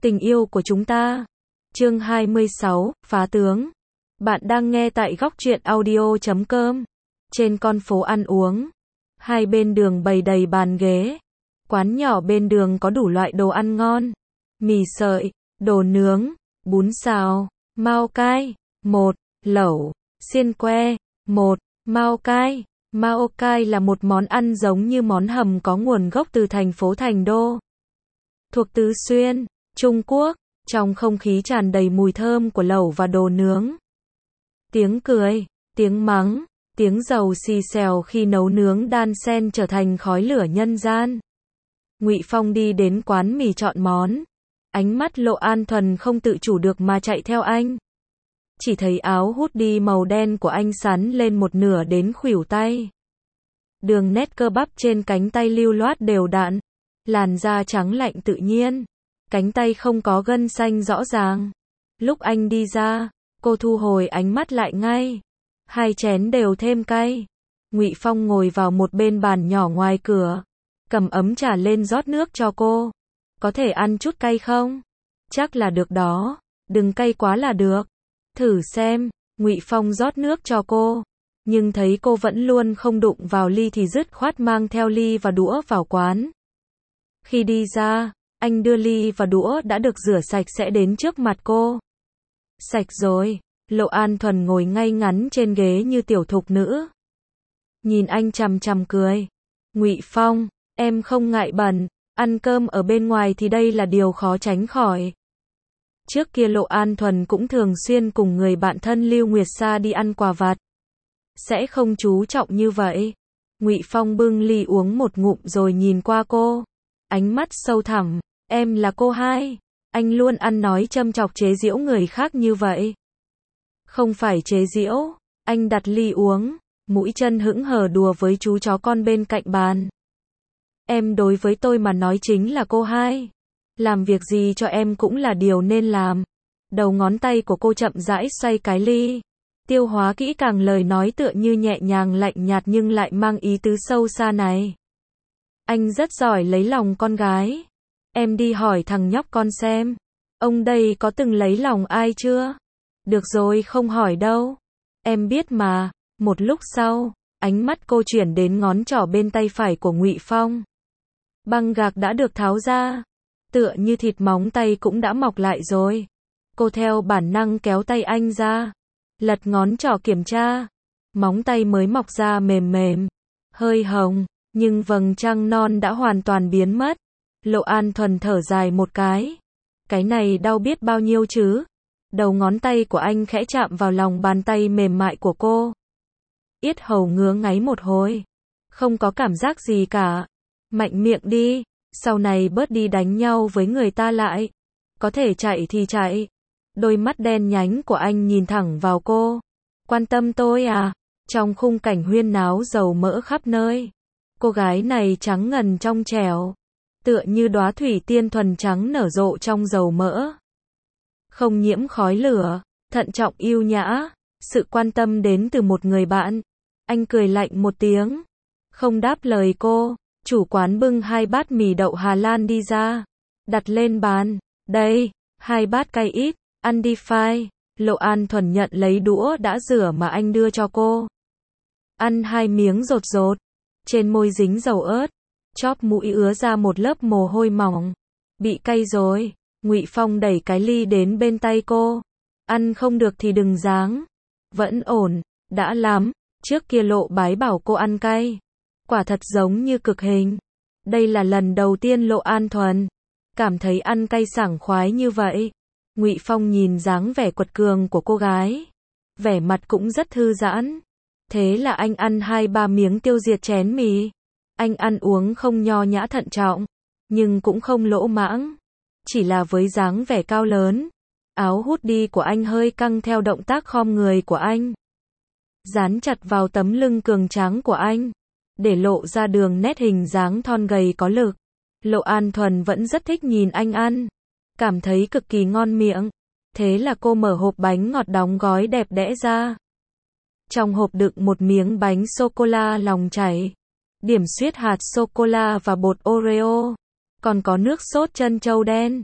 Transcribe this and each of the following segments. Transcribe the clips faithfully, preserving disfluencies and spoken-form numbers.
Tình yêu của chúng ta. Chương hai mươi sáu, Phá tướng. Bạn đang nghe tại góc truyện audio chấm com. Trên con phố ăn uống, hai bên đường bày đầy bàn ghế. Quán nhỏ bên đường có đủ loại đồ ăn ngon. Mì sợi, đồ nướng, bún xào, mao cai, một, lẩu, xiên que, một, mao cai. Mao cai là một món ăn giống như món hầm có nguồn gốc từ thành phố Thành Đô, thuộc Tứ Xuyên, Trung Quốc. Trong không khí tràn đầy mùi thơm của lẩu và đồ nướng. Tiếng cười, tiếng mắng, tiếng dầu xì xèo khi nấu nướng đan xen trở thành khói lửa nhân gian. Ngụy Phong đi đến quán mì chọn món. Ánh mắt Lộ An Thuần không tự chủ được mà chạy theo anh. Chỉ thấy áo hoodie màu đen của anh sắn lên một nửa đến khuỷu tay. Đường nét cơ bắp trên cánh tay lưu loát đều đặn. Làn da trắng lạnh tự nhiên. Cánh tay không có gân xanh rõ ràng. Lúc anh đi ra, cô thu hồi ánh mắt lại ngay. Hai chén đều thêm cay. Ngụy Phong ngồi vào một bên bàn nhỏ ngoài cửa, cầm ấm trà lên rót nước cho cô. Có thể ăn chút cay không? Chắc là được đó, đừng cay quá là được. Thử xem. Ngụy Phong rót nước cho cô, nhưng thấy cô vẫn luôn không đụng vào ly thì dứt khoát mang theo ly và đũa vào quán. Khi đi ra, anh đưa ly và đũa đã được rửa sạch sẽ đến trước mặt cô. Sạch rồi. Lộ An Thuần ngồi ngay ngắn trên ghế như tiểu thục nữ. Nhìn anh chằm chằm cười. Ngụy Phong, em không ngại bẩn, ăn cơm ở bên ngoài thì đây là điều khó tránh khỏi. Trước kia Lộ An Thuần cũng thường xuyên cùng người bạn thân Lưu Nguyệt Sa đi ăn quà vặt. Sẽ không chú trọng như vậy. Ngụy Phong bưng ly uống một ngụm rồi nhìn qua cô. Ánh mắt sâu thẳm. Em là cô hai. Anh luôn ăn nói châm chọc chế giễu người khác như vậy. Không phải chế giễu. Anh đặt ly uống, mũi chân hững hờ đùa với chú chó con bên cạnh bàn. Em đối với tôi mà nói chính là cô hai. Làm việc gì cho em cũng là điều nên làm. Đầu ngón tay của cô chậm rãi xoay cái ly. Tiêu hóa kỹ càng lời nói tựa như nhẹ nhàng lạnh nhạt nhưng lại mang ý tứ sâu xa này. Anh rất giỏi lấy lòng con gái. Em đi hỏi thằng nhóc con xem. Ông đây có từng lấy lòng ai chưa? Được rồi, không hỏi đâu. Em biết mà. Một lúc sau, ánh mắt cô chuyển đến ngón trỏ bên tay phải của Ngụy Phong. Băng gạc đã được tháo ra. Tựa như thịt móng tay cũng đã mọc lại rồi. Cô theo bản năng kéo tay anh ra. Lật ngón trỏ kiểm tra. Móng tay mới mọc ra mềm mềm. Hơi hồng, nhưng vầng trăng non đã hoàn toàn biến mất. Lộ An Thuần thở dài một cái. Cái này đau biết bao nhiêu chứ? Đầu ngón tay của anh khẽ chạm vào lòng bàn tay mềm mại của cô. Yết hầu ngứa ngáy một hồi. Không có cảm giác gì cả. Mạnh miệng đi. Sau này bớt đi đánh nhau với người ta lại. Có thể chạy thì chạy. Đôi mắt đen nhánh của anh nhìn thẳng vào cô. Quan tâm tôi à? Trong khung cảnh huyên náo dầu mỡ khắp nơi. Cô gái này trắng ngần trong trẻo. Tựa như đóa thủy tiên thuần trắng nở rộ trong dầu mỡ. Không nhiễm khói lửa, thận trọng yêu nhã. Sự quan tâm đến từ một người bạn. Anh cười lạnh một tiếng. Không đáp lời cô. Chủ quán bưng hai bát mì đậu Hà Lan đi ra. Đặt lên bàn. Đây, hai bát cay ít. Ăn đi phai. Lộ An Thuần nhận lấy đũa đã rửa mà anh đưa cho cô. Ăn hai miếng rột rột. Trên môi dính dầu ớt. Chóp mũi ứa ra một lớp mồ hôi mỏng. Bị cay rồi. Ngụy Phong đẩy cái ly đến bên tay cô. Ăn không được thì đừng ráng. Vẫn ổn. Đã lắm. Trước kia Lộ bái bảo cô ăn cay. Quả thật giống như cực hình. Đây là lần đầu tiên Lộ An Thuần cảm thấy ăn cay sảng khoái như vậy. Ngụy Phong nhìn dáng vẻ quật cường của cô gái. Vẻ mặt cũng rất thư giãn. Thế là anh ăn hai ba miếng tiêu diệt chén mì. Anh ăn uống không nho nhã thận trọng. Nhưng cũng không lỗ mãng. Chỉ là với dáng vẻ cao lớn. Áo hoodie của anh hơi căng theo động tác khom người của anh. Dán chặt vào tấm lưng cường tráng của anh. Để lộ ra đường nét hình dáng thon gầy có lực. Lộ An Thuần vẫn rất thích nhìn anh ăn. Cảm thấy cực kỳ ngon miệng. Thế là cô mở hộp bánh ngọt đóng gói đẹp đẽ ra. Trong hộp đựng một miếng bánh sô-cô-la lòng chảy. Điểm xuyết hạt sô-cô-la và bột Oreo. Còn có nước sốt trân châu đen.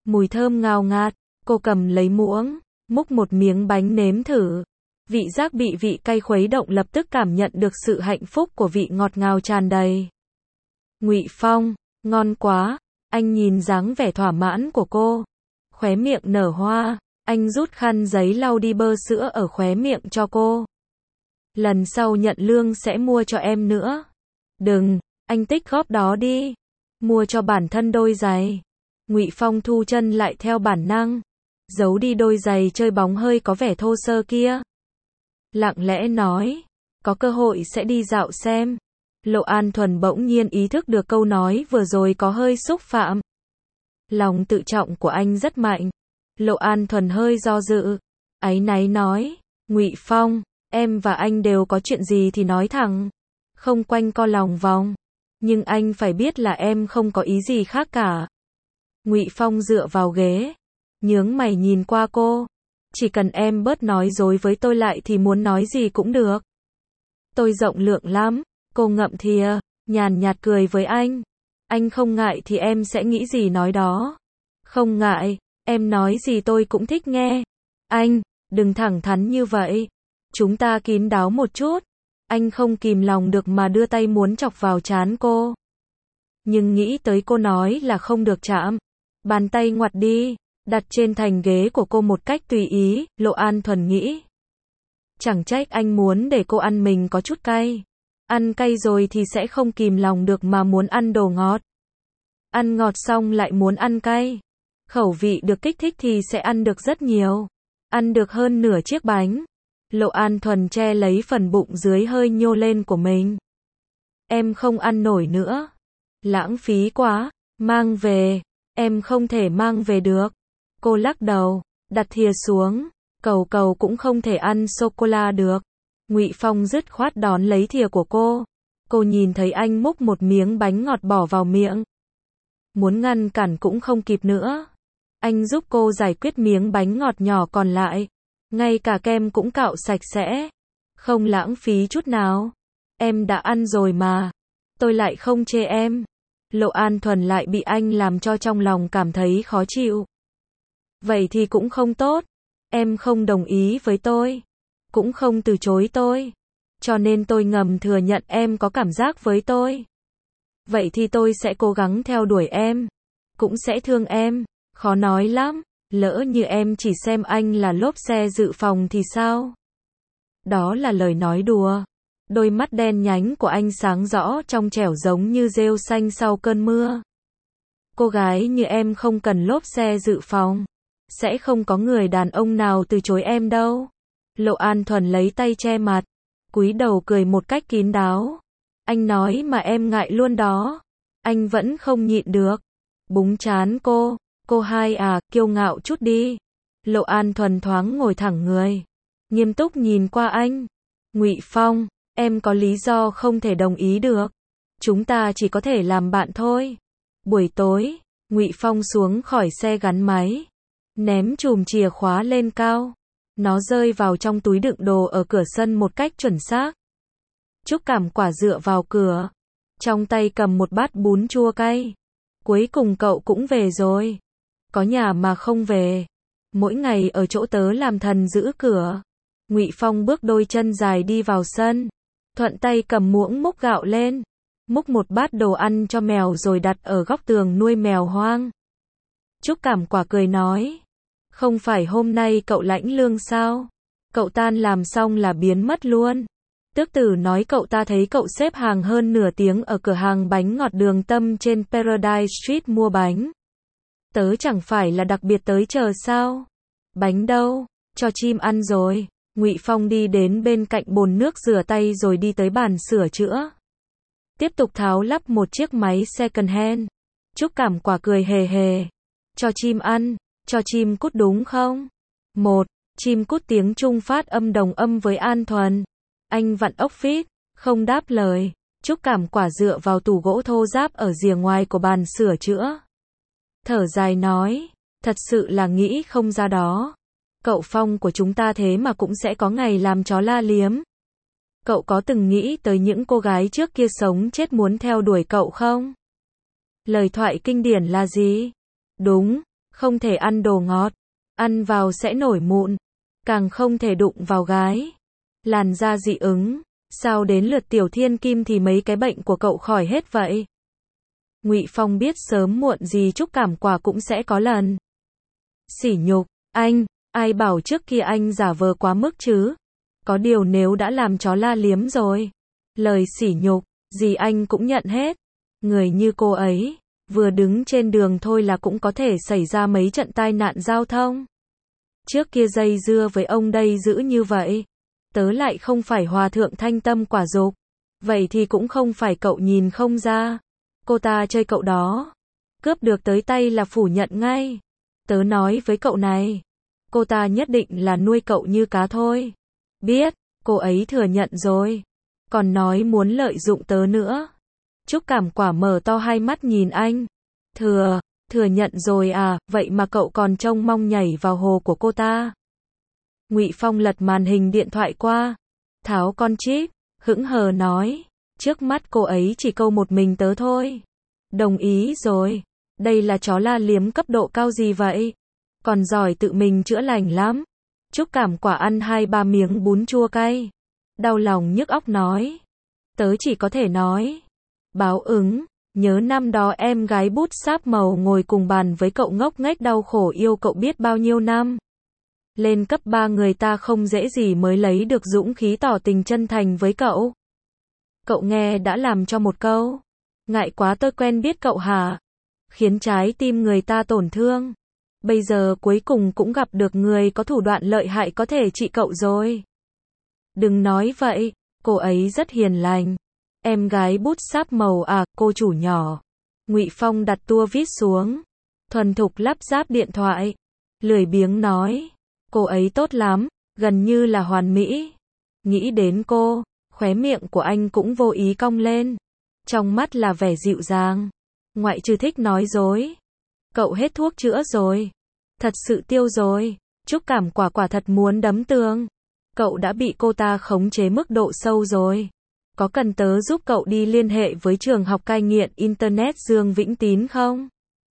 Mùi thơm ngào ngạt, cô cầm lấy muỗng, múc một miếng bánh nếm thử. Vị giác bị vị cay khuấy động lập tức cảm nhận được sự hạnh phúc của vị ngọt ngào tràn đầy. Ngụy Phong, ngon quá, anh nhìn dáng vẻ thỏa mãn của cô. Khóe miệng nở hoa, anh rút khăn giấy lau đi bơ sữa ở khóe miệng cho cô. Lần sau nhận lương sẽ mua cho em nữa. Đừng, anh tích góp đó đi. Mua cho bản thân đôi giày. Ngụy Phong thu chân lại theo bản năng, giấu đi đôi giày chơi bóng hơi có vẻ thô sơ kia. Lặng lẽ nói, có cơ hội sẽ đi dạo xem. Lộ An Thuần bỗng nhiên ý thức được câu nói vừa rồi có hơi xúc phạm. Lòng tự trọng của anh rất mạnh. Lộ An Thuần hơi do dự, áy náy nói, Ngụy Phong, em và anh đều có chuyện gì thì nói thẳng, không quanh co lòng vòng. Nhưng anh phải biết là em không có ý gì khác cả. Ngụy Phong dựa vào ghế, nhướng mày nhìn qua cô. Chỉ cần em bớt nói dối với tôi lại thì muốn nói gì cũng được. Tôi rộng lượng lắm, cô ngậm thìa, nhàn nhạt cười với anh. Anh không ngại thì em sẽ nghĩ gì nói đó. Không ngại, em nói gì tôi cũng thích nghe. Anh, đừng thẳng thắn như vậy. Chúng ta kín đáo một chút. Anh không kìm lòng được mà đưa tay muốn chọc vào trán cô. Nhưng nghĩ tới cô nói là không được chạm. Bàn tay ngoặt đi, đặt trên thành ghế của cô một cách tùy ý, Lộ An Thuần nghĩ. Chẳng trách anh muốn để cô ăn mình có chút cay. Ăn cay rồi thì sẽ không kìm lòng được mà muốn ăn đồ ngọt. Ăn ngọt xong lại muốn ăn cay. Khẩu vị được kích thích thì sẽ ăn được rất nhiều. Ăn được hơn nửa chiếc bánh. Lộ An Thuần che lấy phần bụng dưới hơi nhô lên của mình. Em không ăn nổi nữa. Lãng phí quá. Mang về. Em không thể mang về được. Cô lắc đầu, đặt thìa xuống. Cầu cầu cũng không thể ăn sô-cô-la được. Ngụy Phong dứt khoát đón lấy thìa của cô. Cô nhìn thấy anh múc một miếng bánh ngọt bỏ vào miệng. Muốn ngăn cản cũng không kịp nữa. Anh giúp cô giải quyết miếng bánh ngọt nhỏ còn lại. Ngay cả kem cũng cạo sạch sẽ. Không lãng phí chút nào. Em đã ăn rồi mà. Tôi lại không chê em. Lộ An Thuần lại bị anh làm cho trong lòng cảm thấy khó chịu. Vậy thì cũng không tốt. Em không đồng ý với tôi. Cũng không từ chối tôi. Cho nên tôi ngầm thừa nhận em có cảm giác với tôi. Vậy thì tôi sẽ cố gắng theo đuổi em. Cũng sẽ thương em. Khó nói lắm. Lỡ như em chỉ xem anh là lốp xe dự phòng thì sao? Đó là lời nói đùa. Đôi mắt đen nhánh của anh sáng rõ trong trẻo giống như rêu xanh sau cơn mưa. Cô gái như em không cần lốp xe dự phòng. Sẽ không có người đàn ông nào từ chối em đâu. Lộ An Thuần lấy tay che mặt. Cúi đầu cười một cách kín đáo. Anh nói mà em ngại luôn đó. Anh vẫn không nhịn được. Búng trán cô. Cô hai à, kiêu ngạo chút đi. Lộ An Thuần thoáng ngồi thẳng người. Nghiêm túc nhìn qua anh. Ngụy Phong, em có lý do không thể đồng ý được. Chúng ta chỉ có thể làm bạn thôi. Buổi tối, Ngụy Phong xuống khỏi xe gắn máy. Ném chùm chìa khóa lên cao. Nó rơi vào trong túi đựng đồ ở cửa sân một cách chuẩn xác. Trúc Cảm Quả dựa vào cửa. Trong tay cầm một bát bún chua cay. Cuối cùng cậu cũng về rồi. Có nhà mà không về. Mỗi ngày ở chỗ tớ làm thần giữ cửa. Ngụy Phong bước đôi chân dài đi vào sân. Thuận tay cầm muỗng múc gạo lên. Múc một bát đồ ăn cho mèo rồi đặt ở góc tường nuôi mèo hoang. Trúc Cảm Quả cười nói. Không phải hôm nay cậu lãnh lương sao? Cậu tan làm xong là biến mất luôn. Tước Tử nói cậu ta thấy cậu xếp hàng hơn nửa tiếng ở cửa hàng bánh ngọt Đường Tâm trên Paradise Street mua bánh. Tớ chẳng phải là đặc biệt tới chờ sao? Bánh đâu? Cho chim ăn rồi. Ngụy Phong đi đến bên cạnh bồn nước rửa tay rồi đi tới bàn sửa chữa. Tiếp tục tháo lắp một chiếc máy second hand. Trúc Cảm Quả cười hề hề. Cho chim ăn, cho chim cút đúng không? Một, chim cút tiếng Trung phát âm đồng âm với An Thuần. Anh vặn ốc vít, không đáp lời. Trúc Cảm Quả dựa vào tủ gỗ thô ráp ở rìa ngoài của bàn sửa chữa. Thở dài nói, thật sự là nghĩ không ra đó. Cậu Phong của chúng ta thế mà cũng sẽ có ngày làm chó la liếm. Cậu có từng nghĩ tới những cô gái trước kia sống chết muốn theo đuổi cậu không? Lời thoại kinh điển là gì? Đúng, Không thể ăn đồ ngọt, ăn vào sẽ nổi mụn, càng không thể đụng vào gái. Làn da dị ứng, sao đến lượt Tiểu Thiên Kim thì mấy cái bệnh của cậu khỏi hết vậy? Ngụy Phong biết sớm muộn gì Trúc Cảm Quả cũng sẽ có lần sỉ nhục, anh, ai bảo trước kia anh giả vờ quá mức chứ? Có điều nếu đã làm chó la liếm rồi, lời sỉ nhục gì anh cũng nhận hết. Người như cô ấy, vừa đứng trên đường thôi là cũng có thể xảy ra mấy trận tai nạn giao thông. Trước kia dây dưa với ông đây dữ như vậy, tớ lại không phải hòa thượng thanh tâm quả dục, vậy thì cũng không phải cậu nhìn không ra. Cô ta chơi cậu đó, cướp được tới tay là phủ nhận ngay. Tớ nói với cậu này, cô ta nhất định là nuôi cậu như cá thôi. Biết, cô ấy thừa nhận rồi, còn nói muốn lợi dụng tớ nữa. Trúc Cảm Quả mở to hai mắt nhìn anh. Thừa, thừa nhận rồi à, vậy mà cậu còn trông mong nhảy vào hồ của cô ta. Ngụy Phong lật màn hình điện thoại qua, tháo con chip, hững hờ nói, trước mắt cô ấy chỉ câu một mình tớ thôi. Đồng ý rồi, đây là chó la liếm cấp độ cao gì vậy? Còn giỏi tự mình chữa lành lắm. Trúc Cảm Quả ăn hai ba miếng bún chua cay, đau lòng nhức óc nói, tớ chỉ có thể nói, báo ứng, nhớ năm đó em gái bút sáp màu ngồi cùng bàn với cậu ngốc nghếch đau khổ yêu cậu biết bao nhiêu năm. Lên cấp ba người ta không dễ gì mới lấy được dũng khí tỏ tình chân thành với cậu. Cậu nghe đã làm cho một câu, ngại quá tôi quen biết cậu hả? Khiến trái tim người ta tổn thương. Bây giờ cuối cùng cũng gặp được người có thủ đoạn lợi hại có thể trị cậu rồi. Đừng nói vậy, cô ấy rất hiền lành. Em gái bút sáp màu à, cô chủ nhỏ. Ngụy Phong đặt tua vít xuống, thuần thục lắp ráp điện thoại, lười biếng nói, cô ấy tốt lắm, gần như là hoàn mỹ. Nghĩ đến cô, khóe miệng của anh cũng vô ý cong lên, trong mắt là vẻ dịu dàng. Ngoại trừ thích nói dối, cậu hết thuốc chữa rồi, thật sự tiêu rồi. Trúc Cảm Quả quả thật muốn đấm tường. Cậu đã bị cô ta khống chế mức độ sâu rồi. Có cần tớ giúp cậu đi liên hệ với trường học cai nghiện Internet Dương Vĩnh Tín không?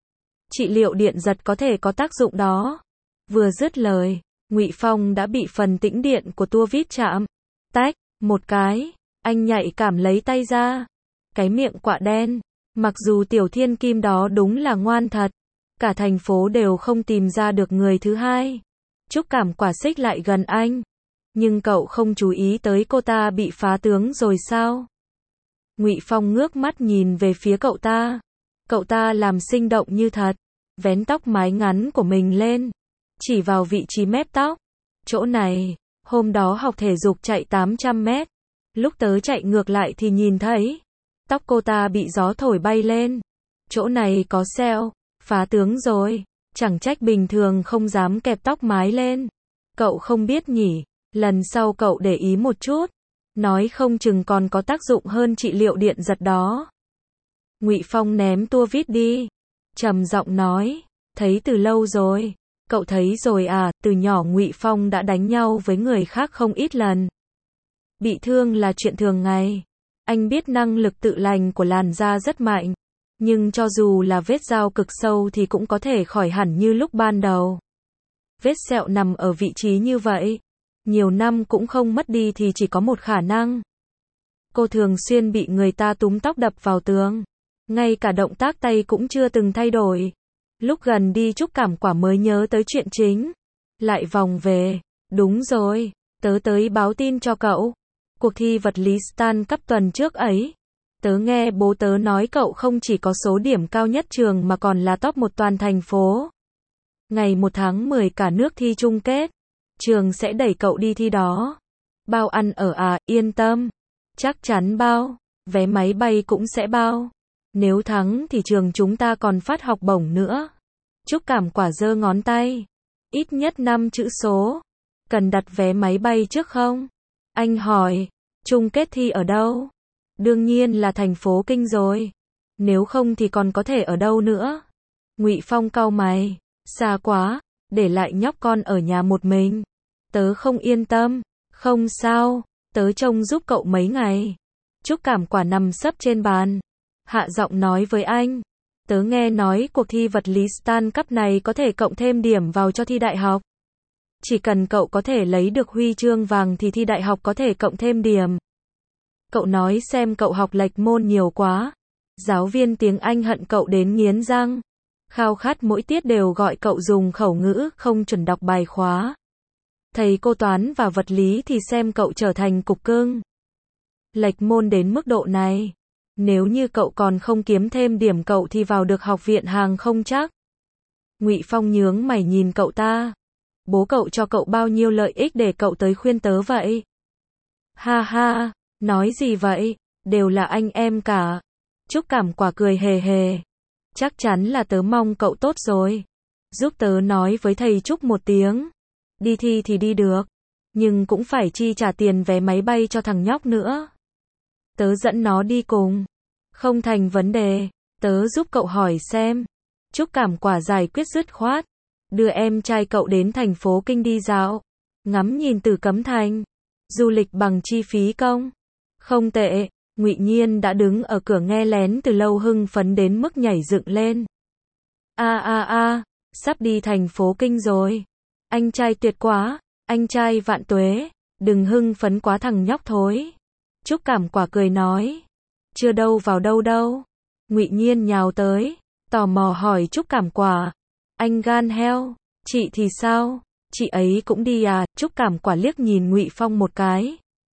Trị liệu điện giật có thể có tác dụng đó. Vừa dứt lời, Ngụy Phong đã bị phần tĩnh điện của tua vít chạm. Tách, một cái, anh nhạy cảm lấy tay ra. Cái miệng quạ đen. Mặc dù Tiểu Thiên Kim đó đúng là ngoan thật, cả thành phố đều không tìm ra được người thứ hai. Trúc Cảm Quả xích lại gần anh. Nhưng cậu không chú ý tới cô ta bị phá tướng rồi sao? Ngụy Phong ngước mắt nhìn về phía cậu ta. Cậu ta làm sinh động như thật, vén tóc mái ngắn của mình lên, chỉ vào vị trí mép tóc. Chỗ này, hôm đó học thể dục chạy tám trăm mét. Lúc tớ chạy ngược lại thì nhìn thấy, tóc cô ta bị gió thổi bay lên. Chỗ này có sẹo, phá tướng rồi, chẳng trách bình thường không dám kẹp tóc mái lên. Cậu không biết nhỉ, lần sau cậu để ý một chút, nói không chừng còn có tác dụng hơn trị liệu điện giật đó. Ngụy Phong ném tua vít đi, trầm giọng nói, thấy từ lâu rồi. Cậu thấy rồi à, từ nhỏ Ngụy Phong đã đánh nhau với người khác không ít lần. Bị thương là chuyện thường ngày. Anh biết năng lực tự lành của làn da rất mạnh, nhưng cho dù là vết dao cực sâu thì cũng có thể khỏi hẳn như lúc ban đầu. Vết sẹo nằm ở vị trí như vậy, nhiều năm cũng không mất đi thì chỉ có một khả năng. Cô thường xuyên bị người ta túm tóc đập vào tường, ngay cả động tác tay cũng chưa từng thay đổi. Lúc gần đi Trúc Cảm Quả mới nhớ tới chuyện chính, lại vòng về, đúng rồi, tớ tới báo tin cho cậu. Cuộc thi vật lý Stan cấp tuần trước ấy, tớ nghe bố tớ nói cậu không chỉ có số điểm cao nhất trường mà còn là top một toàn thành phố. Ngày một tháng mười cả nước thi chung kết, trường sẽ đẩy cậu đi thi đó. Bao ăn ở à, yên tâm, chắc chắn bao, vé máy bay cũng sẽ bao. Nếu thắng thì trường chúng ta còn phát học bổng nữa. Trúc Cảm Quả giơ ngón tay, ít nhất năm chữ số. Cần đặt vé máy bay trước không? Anh hỏi, chung kết thi ở đâu? Đương nhiên là thành phố Kinh rồi. Nếu không thì còn có thể ở đâu nữa? Ngụy Phong cau mày, xa quá, để lại nhóc con ở nhà một mình. Tớ không yên tâm. Không sao, tớ trông giúp cậu mấy ngày. Trúc Cảm Quả nằm sấp trên bàn, hạ giọng nói với anh. Tớ nghe nói cuộc thi vật lý Stan Cup này có thể cộng thêm điểm vào cho thi đại học. Chỉ cần cậu có thể lấy được huy chương vàng thì thi đại học có thể cộng thêm điểm. Cậu nói xem cậu học lệch môn nhiều quá. Giáo viên tiếng Anh hận cậu đến nghiến răng. Khao khát mỗi tiết đều gọi cậu dùng khẩu ngữ không chuẩn đọc bài khóa. Thầy cô toán và vật lý thì xem cậu trở thành cục cưng. Lệch môn đến mức độ này. Nếu như cậu còn không kiếm thêm điểm cậu thì vào được học viện hàng không chắc. Ngụy Phong nhướng mày nhìn cậu ta. Bố cậu cho cậu bao nhiêu lợi ích để cậu tới khuyên tớ vậy? Ha ha, nói gì vậy? Đều là anh em cả. Trúc Cảm Quả cười hề hề. Chắc chắn là tớ mong cậu tốt rồi. Giúp tớ nói với thầy Trúc một tiếng. Đi thi thì đi được. Nhưng cũng phải chi trả tiền vé máy bay cho thằng nhóc nữa. Tớ dẫn nó đi cùng. Không thành vấn đề. Tớ giúp cậu hỏi xem. Trúc Cảm Quả giải quyết dứt khoát. Đưa em trai cậu đến thành phố Kinh đi dạo. Ngắm nhìn Tử Cấm Thành. Du lịch bằng chi phí công. Không tệ. Ngụy Nhiên đã đứng ở cửa nghe lén từ lâu, hưng phấn đến mức nhảy dựng lên. A a a, sắp đi thành phố Kinh rồi. Anh trai tuyệt quá, anh trai vạn tuế, đừng hưng phấn quá thằng nhóc thối. Trúc Cảm Quả cười nói. Chưa đâu vào đâu đâu. Ngụy Nhiên nhào tới, tò mò hỏi Trúc Cảm Quả. Anh gan heo, chị thì sao? Chị ấy cũng đi à? Trúc Cảm Quả liếc nhìn Ngụy Phong một cái.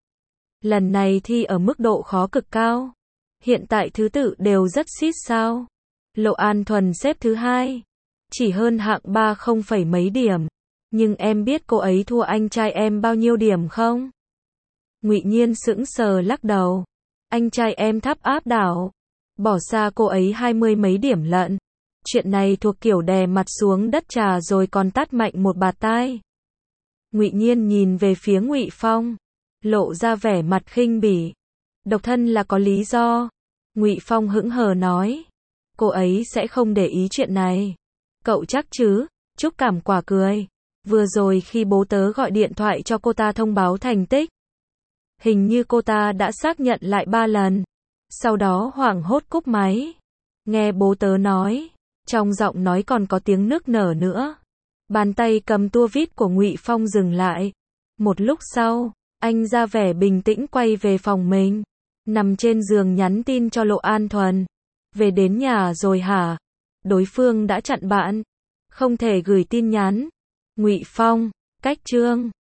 Lần này thi ở mức độ khó cực cao. Hiện tại thứ tự đều rất xít sao. Lộ An Thuần xếp thứ hai. Chỉ hơn hạng ba không phẩy mấy điểm. Nhưng em biết cô ấy thua anh trai em bao nhiêu điểm không? Ngụy Nhiên sững sờ lắc đầu. Anh trai em tháp áp đảo. Bỏ xa cô ấy hai mươi mấy điểm lận. Chuyện này thuộc kiểu đè mặt xuống đất trà rồi còn tát mạnh một bạt tai. Ngụy Nhiên nhìn về phía Ngụy Phong. Lộ ra vẻ mặt khinh bỉ. Độc thân là có lý do. Ngụy Phong hững hờ nói. Cô ấy sẽ không để ý chuyện này. Cậu chắc chứ? Trúc Cảm Quả cười. Vừa rồi khi bố tớ gọi điện thoại cho cô ta thông báo thành tích. Hình như cô ta đã xác nhận lại ba lần. Sau đó hoảng hốt cúp máy. Nghe bố tớ nói. Trong giọng nói còn có tiếng nức nở nữa. Bàn tay cầm tua vít của Ngụy Phong dừng lại. Một lúc sau, anh ra vẻ bình tĩnh quay về phòng mình. Nằm trên giường nhắn tin cho Lộ An Thuần. Về đến nhà rồi hả? Đối phương đã chặn bạn. Không thể gửi tin nhắn. Ngụy Phong, cách chương.